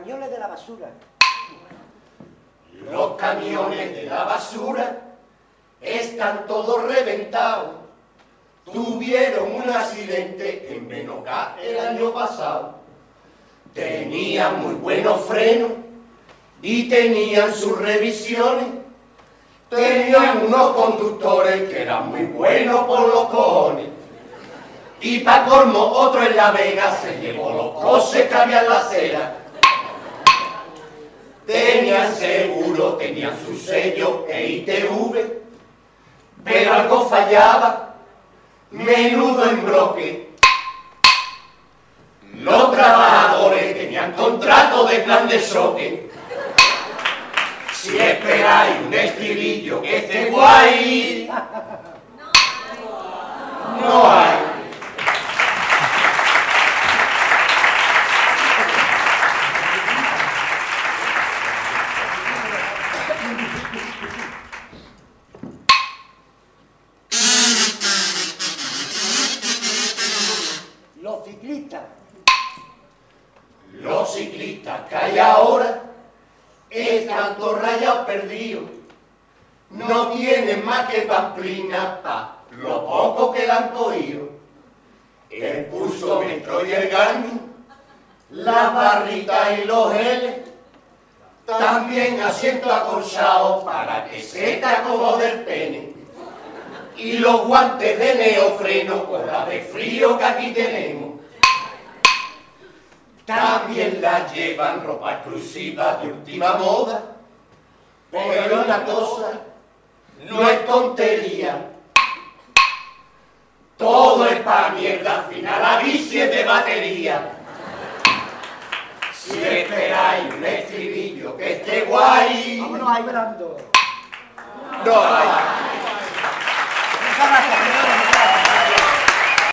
camiones de la basura. Los camiones de la basura están todos reventados. Tuvieron un accidente en Benocá el año pasado. Tenían muy buenos frenos y tenían sus revisiones. Tenían unos conductores que eran muy buenos por los cojones. Y pa' colmo otro en La Vega se llevó los coches que había en la acera. Tenían seguro, tenían su sello e ITV, pero algo fallaba, menudo embroque. Los trabajadores tenían contrato de plan de choque. Si esperáis un estribillo que esté guay, no hay. Los ciclistas que hay ahora están todos rayados perdidos. No tienen más que pamplina pa' lo poco que le han cogido. El pulsómetro y el Garmin, las barritas y los geles, también asiento acolchado para que se te acomode el pene. Y los guantes de neofreno con la de frío que aquí tenemos. También la llevan ropa exclusiva de última moda. Pero una cosa no es tontería. Todo es pa' mierda, al final la bici es de batería. Si esperáis un estribillo que esté guay, vámonos ahí, Brando. No hay.